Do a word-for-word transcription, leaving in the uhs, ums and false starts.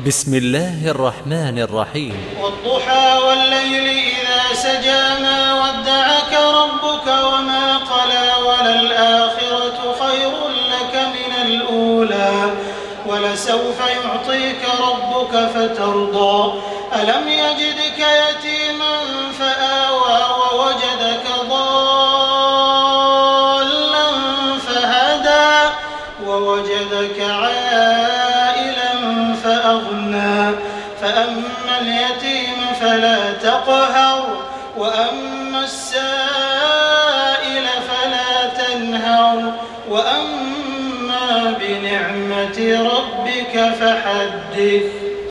بسم الله الرحمن الرحيم. والضحى والليل إذا سجى ما ودعك ربك وما قلى وللآخرة خير لك من الأولى ولسوف يعطيك ربك فترضى ألم يجدك يتيما فآوى ووجدك ضالا فهدى ووجدك عائلا فأغنى فأما اليتيم فلا تقهر وأما السائل فلا تنهر وأما بنعمة ربك فحدث.